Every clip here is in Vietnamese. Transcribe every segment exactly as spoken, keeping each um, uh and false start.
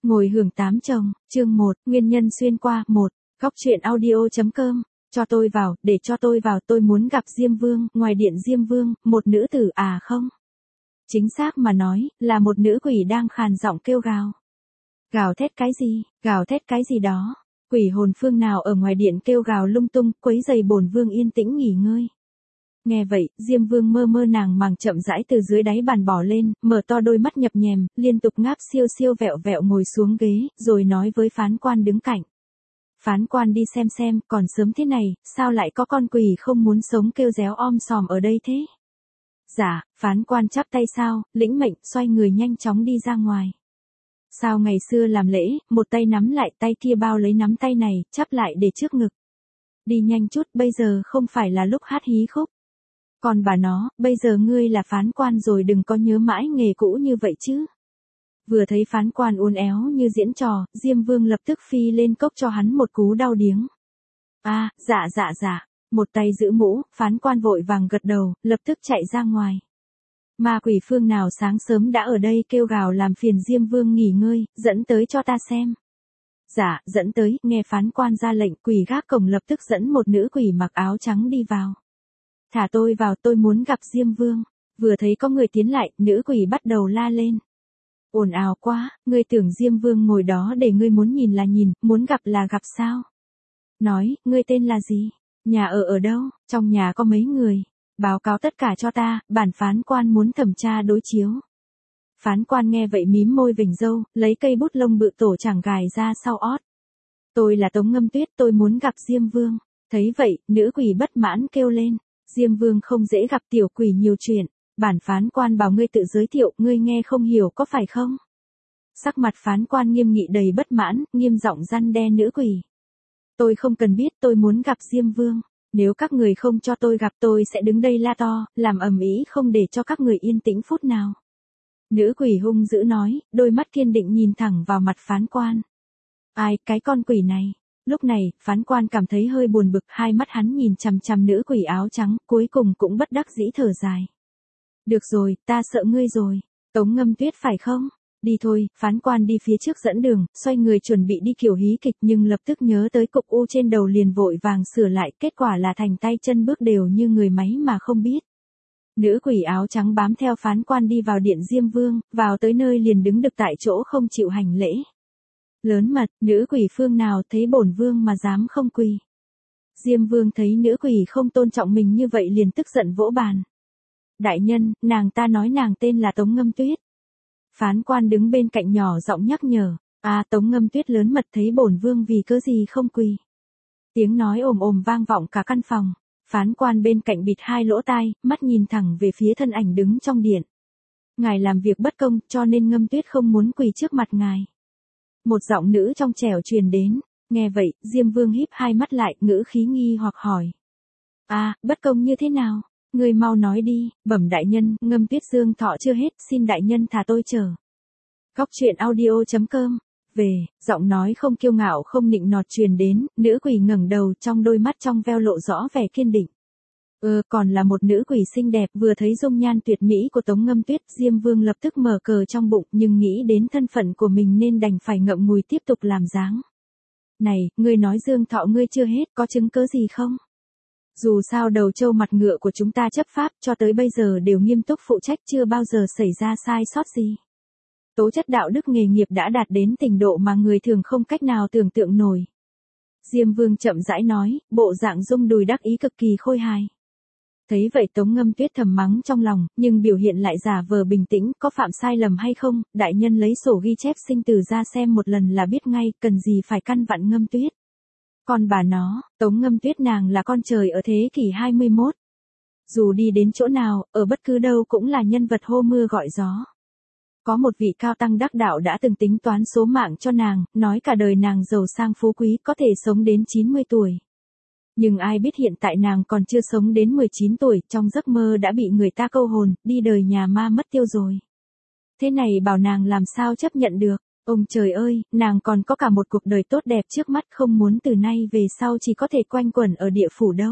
Ngồi hưởng tám chồng, chương một, nguyên nhân xuyên qua, một, góc truyện audio.com, cho tôi vào, để cho tôi vào, tôi muốn gặp Diêm Vương, ngoài điện Diêm Vương, một nữ tử à không? Chính xác mà nói, là một nữ quỷ đang khàn giọng kêu gào. Gào thét cái gì, gào thét cái gì đó, quỷ hồn phương nào ở ngoài điện kêu gào lung tung, quấy rầy bổn vương yên tĩnh nghỉ ngơi. Nghe vậy, Diêm Vương mơ mơ nàng màng chậm rãi từ dưới đáy bàn bỏ lên, mở to đôi mắt nhập nhèm, liên tục ngáp siêu siêu vẹo vẹo ngồi xuống ghế, rồi nói với phán quan đứng cạnh. Phán quan đi xem xem, còn sớm thế này, sao lại có con quỷ không muốn sống kêu réo om sòm ở đây thế? Dạ, phán quan chắp tay sao, lĩnh mệnh, xoay người nhanh chóng đi ra ngoài. Sao ngày xưa làm lễ, một tay nắm lại tay kia bao lấy nắm tay này, chắp lại để trước ngực. Đi nhanh chút, bây giờ không phải là lúc hát hí khúc. Còn bà nó, bây giờ ngươi là phán quan rồi đừng có nhớ mãi nghề cũ như vậy chứ. Vừa thấy phán quan uốn éo như diễn trò, Diêm Vương lập tức phi lên cốc cho hắn một cú đau điếng. À, dạ dạ dạ, một tay giữ mũ, phán quan vội vàng gật đầu, lập tức chạy ra ngoài. Ma quỷ phương nào sáng sớm đã ở đây kêu gào làm phiền Diêm Vương nghỉ ngơi, dẫn tới cho ta xem. Dạ, dẫn tới, nghe phán quan ra lệnh, quỷ gác cổng lập tức dẫn một nữ quỷ mặc áo trắng đi vào. Thả tôi vào, tôi muốn gặp Diêm Vương. Vừa thấy có người tiến lại, nữ quỷ bắt đầu la lên. Ồn ào quá, ngươi tưởng Diêm Vương ngồi đó để ngươi muốn nhìn là nhìn, muốn gặp là gặp sao? Nói, ngươi tên là gì? Nhà ở ở đâu? Trong nhà có mấy người? Báo cáo tất cả cho ta, bản phán quan muốn thẩm tra đối chiếu. Phán quan nghe vậy mím môi vểnh râu, lấy cây bút lông bự tổ chẳng gài ra sau ót. Tôi là Tống Ngâm Tuyết, tôi muốn gặp Diêm Vương. Thấy vậy, nữ quỷ bất mãn kêu lên. Diêm Vương không dễ gặp, tiểu quỷ nhiều chuyện. Bản phán quan bảo ngươi tự giới thiệu, ngươi nghe không hiểu có phải không? Sắc mặt phán quan nghiêm nghị đầy bất mãn, nghiêm giọng răn đe nữ quỷ. Tôi không cần biết, tôi muốn gặp Diêm Vương. Nếu các người không cho tôi gặp, tôi sẽ đứng đây la to, làm ầm ĩ không để cho các người yên tĩnh phút nào. Nữ quỷ hung dữ nói, đôi mắt kiên định nhìn thẳng vào mặt phán quan. Ai, cái con quỷ này? Lúc này, phán quan cảm thấy hơi buồn bực, hai mắt hắn nhìn chằm chằm nữ quỷ áo trắng, cuối cùng cũng bất đắc dĩ thở dài. Được rồi, ta sợ ngươi rồi. Tống Ngâm Tuyết phải không? Đi thôi, phán quan đi phía trước dẫn đường, xoay người chuẩn bị đi kiểu hí kịch nhưng lập tức nhớ tới cục u trên đầu liền vội vàng sửa lại, kết quả là thành tay chân bước đều như người máy mà không biết. Nữ quỷ áo trắng bám theo phán quan đi vào điện Diêm Vương, vào tới nơi liền đứng đực tại chỗ không chịu hành lễ. Lớn mật, nữ quỷ phương nào thấy bổn vương mà dám không quỳ. Diêm Vương thấy nữ quỷ không tôn trọng mình như vậy liền tức giận vỗ bàn. Đại nhân, nàng ta nói nàng tên là Tống Ngâm Tuyết. Phán quan đứng bên cạnh nhỏ giọng nhắc nhở. À, Tống Ngâm Tuyết lớn mật thấy bổn vương vì cớ gì không quỳ. Tiếng nói ồm ồm vang vọng cả căn phòng. Phán quan bên cạnh bịt hai lỗ tai, mắt nhìn thẳng về phía thân ảnh đứng trong điện. Ngài làm việc bất công, cho nên Ngâm Tuyết không muốn quỳ trước mặt ngài. Một giọng nữ trong trẻo truyền đến. Nghe vậy, Diêm Vương híp hai mắt lại, ngữ khí nghi hoặc hỏi. À, bất công như thế nào? Người mau nói đi, bẩm đại nhân, Ngâm Tuyết dương thọ chưa hết, xin đại nhân thả tôi chờ. Góc truyện audio.com, về, giọng nói không kiêu ngạo không nịnh nọt truyền đến, nữ quỷ ngẩng đầu trong đôi mắt trong veo lộ rõ vẻ kiên định. Ờ, còn là một nữ quỷ xinh đẹp, vừa thấy dung nhan tuyệt mỹ của Tống Ngâm Tuyết, Diêm Vương lập tức mở cờ trong bụng, nhưng nghĩ đến thân phận của mình nên đành phải ngậm ngùi tiếp tục làm dáng. Này, ngươi nói dương thọ ngươi chưa hết, có chứng cớ gì không? Dù sao đầu trâu mặt ngựa của chúng ta chấp pháp cho tới bây giờ đều nghiêm túc phụ trách, chưa bao giờ xảy ra sai sót gì. Tố chất đạo đức nghề nghiệp đã đạt đến trình độ mà người thường không cách nào tưởng tượng nổi. Diêm Vương chậm rãi nói, bộ dạng rung đùi đắc ý cực kỳ khôi hài. Thấy vậy Tống Ngâm Tuyết thầm mắng trong lòng, nhưng biểu hiện lại giả vờ bình tĩnh, có phạm sai lầm hay không, đại nhân lấy sổ ghi chép sinh tử ra xem một lần là biết ngay, cần gì phải căn vặn Ngâm Tuyết. Còn bà nó, Tống Ngâm Tuyết nàng là con trời ở thế kỷ hai mươi mốt. Dù đi đến chỗ nào, ở bất cứ đâu cũng là nhân vật hô mưa gọi gió. Có một vị cao tăng đắc đạo đã từng tính toán số mạng cho nàng, nói cả đời nàng giàu sang phú quý có thể sống đến chín mươi tuổi. Nhưng ai biết hiện tại nàng còn chưa sống đến mười chín tuổi, trong giấc mơ đã bị người ta câu hồn, đi đời nhà ma mất tiêu rồi. Thế này bảo nàng làm sao chấp nhận được. Ông trời ơi, nàng còn có cả một cuộc đời tốt đẹp trước mắt, không muốn từ nay về sau chỉ có thể quanh quẩn ở địa phủ đâu.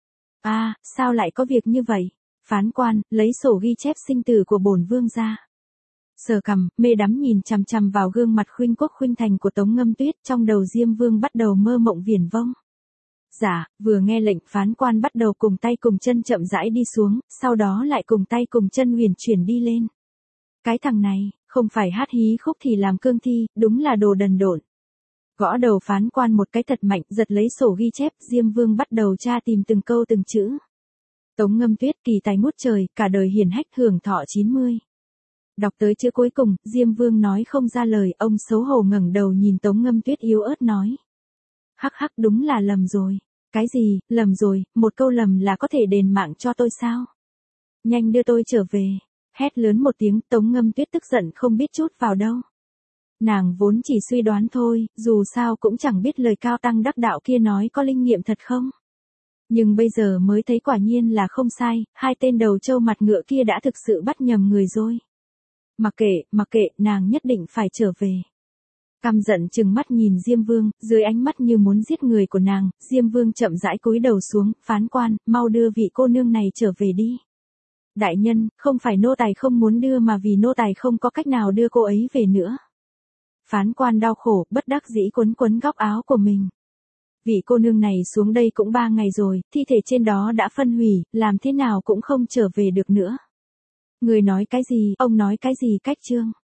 À, sao lại có việc như vậy? Phán quan, lấy sổ ghi chép sinh tử của bổn vương ra. Sờ cằm, mê đắm nhìn chằm chằm vào gương mặt khuynh quốc khuynh thành của Tống Ngâm Tuyết, trong đầu Diêm Vương bắt đầu mơ mộng viển vông. Dạ, vừa nghe lệnh phán quan bắt đầu cùng tay cùng chân chậm rãi đi xuống, sau đó lại cùng tay cùng chân huyền chuyển đi lên. Cái thằng này, không phải hát hí khúc thì làm cương thi, đúng là đồ đần độn. Gõ đầu phán quan một cái thật mạnh, giật lấy sổ ghi chép, Diêm Vương bắt đầu tra tìm từng câu từng chữ. Tống Ngâm Tuyết kỳ tài ngút trời, cả đời hiển hách hưởng thọ chín mươi. Đọc tới chữ cuối cùng, Diêm Vương nói không ra lời, ông xấu hổ ngẩng đầu nhìn Tống Ngâm Tuyết yếu ớt nói. Hắc hắc đúng là lầm rồi. Cái gì, lầm rồi, một câu lầm là có thể đền mạng cho tôi sao? Nhanh đưa tôi trở về. Hét lớn một tiếng, Tống Ngâm Tuyết tức giận không biết chút vào đâu. Nàng vốn chỉ suy đoán thôi, dù sao cũng chẳng biết lời cao tăng đắc đạo kia nói có linh nghiệm thật không. Nhưng bây giờ mới thấy quả nhiên là không sai, hai tên đầu trâu mặt ngựa kia đã thực sự bắt nhầm người rồi. Mặc kệ, mặc kệ, nàng nhất định phải trở về. Căm giận trừng mắt nhìn Diêm Vương, dưới ánh mắt như muốn giết người của nàng, Diêm Vương chậm rãi cúi đầu xuống, phán quan, mau đưa vị cô nương này trở về đi. Đại nhân, không phải nô tài không muốn đưa mà vì nô tài không có cách nào đưa cô ấy về nữa. Phán quan đau khổ, bất đắc dĩ quấn quấn góc áo của mình. Vị cô nương này xuống đây cũng ba ngày rồi, thi thể trên đó đã phân hủy, làm thế nào cũng không trở về được nữa. Người nói cái gì, ông nói cái gì cách trương.